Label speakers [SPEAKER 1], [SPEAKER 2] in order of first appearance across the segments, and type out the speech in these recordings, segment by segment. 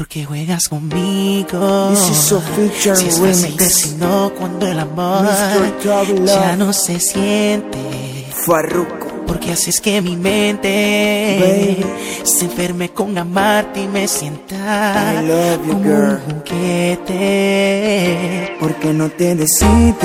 [SPEAKER 1] porque juegas conmigo.
[SPEAKER 2] This is a feature
[SPEAKER 1] si es fácil decirlo cuando el amor ya no se siente.
[SPEAKER 2] Farruko.
[SPEAKER 1] Porque haces que mi mente se enferme con amarte y me sienta como un juguete.
[SPEAKER 2] Porque no te decides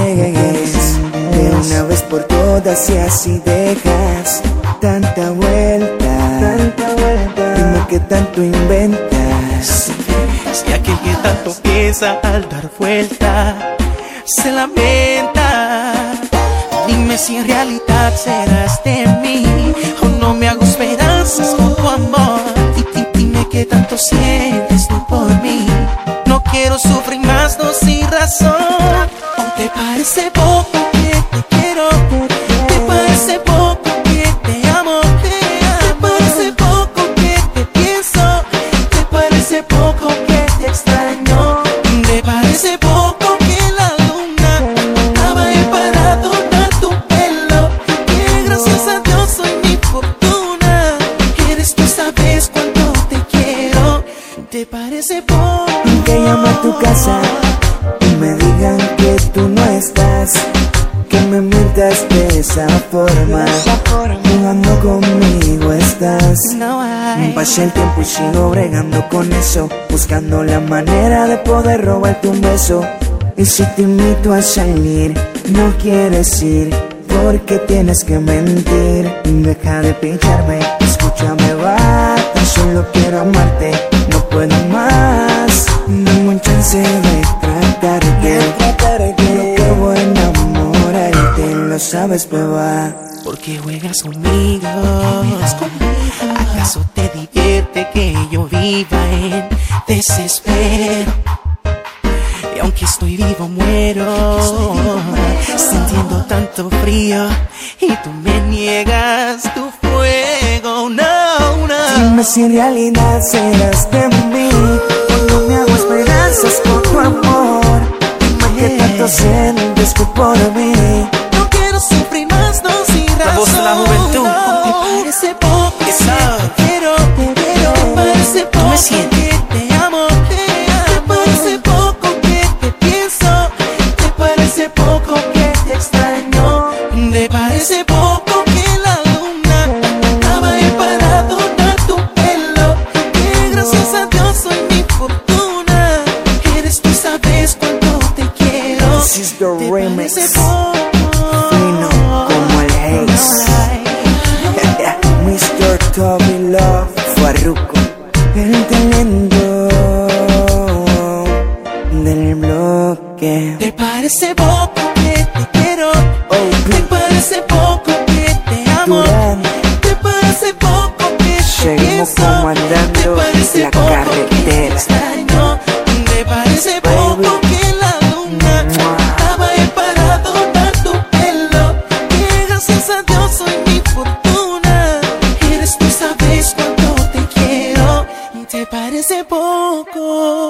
[SPEAKER 2] de una vez por todas y así dejas tanta vuelta. Dime qué tanto inventas.
[SPEAKER 1] Si aquel que tanto piensa al dar vuelta se lamenta, dime si en realidad serás de mí o no me hago esperanzas con tu amor. Dime qué tanto sientes tú por mí. No quiero sufrir más, no sin razón. ¿O te parece poco que te quiero? ¿Te parece poco que te amo? ¿Te parece poco que te pienso? ¿Te parece poco que te extraño? ¿Te parece poco que la luna estaba ahí para adornar tu pelo? Que gracias a Dios soy mi fortuna. Eres tú, sabes cuánto te quiero. ¿Te parece poco?
[SPEAKER 2] Que llame a tu casa y me digan que tú no estás, que me mientas de esa forma, jugando conmigo estás. Pasé el tiempo y sigo bregando con eso, buscando la manera de poder robarte un beso. Y si te invito a salir, no quieres ir, porque tienes que mentir. Deja de pincharme, escúchame, va, tan solo quiero amarte, no puedo más. Dame un chance de tratarte, lo que voy a enamorarte, lo sabes, beba.
[SPEAKER 1] Porque juegas conmigo. ¿Acaso te divierte que yo viva en desespero? Y aunque estoy vivo muero, sintiendo tanto frío y tú me niegas tu fuego. No, no.
[SPEAKER 2] Dime si en realidad serás de mí o no me hago esperanzas con tu amor. Dime qué tanto sientes tú por mí.
[SPEAKER 1] No quiero sufrir más, no sin razón.
[SPEAKER 3] La voz de la juventud.
[SPEAKER 1] No. ¿Te parece poco que te quiero? ¿Te parece poco
[SPEAKER 3] me sientes?
[SPEAKER 1] que te amo? ¿Te parece poco que te pienso? ¿Te parece poco que te extraño? ¿Te parece poco que la luna estaba ahí para adornar tu pelo? Que gracias a Dios soy mi fortuna. Eres tú, sabes cuánto te quiero.
[SPEAKER 2] This is the
[SPEAKER 1] ¿Te
[SPEAKER 2] remix.
[SPEAKER 1] parece poco?
[SPEAKER 2] Fino como el Haze. Mr. Toby Love, Farruko, el talento del bloque.
[SPEAKER 1] ¿Te parece poco que te quiero? ¿Te parece poco que te amo?
[SPEAKER 2] Durán.
[SPEAKER 1] ¿Te parece poco que te
[SPEAKER 2] Seguimos
[SPEAKER 1] pienso?
[SPEAKER 2] comandando
[SPEAKER 1] ¿Te parece
[SPEAKER 2] la
[SPEAKER 1] poco
[SPEAKER 2] carretera.
[SPEAKER 1] que te extraño? ¿Te parece poco que la luna estaba ahí para adornar tu pelo? Que gracias a Dios soy mi fortuna. Eres tú, sabes cuánto te quiero. ¿Te parece poco?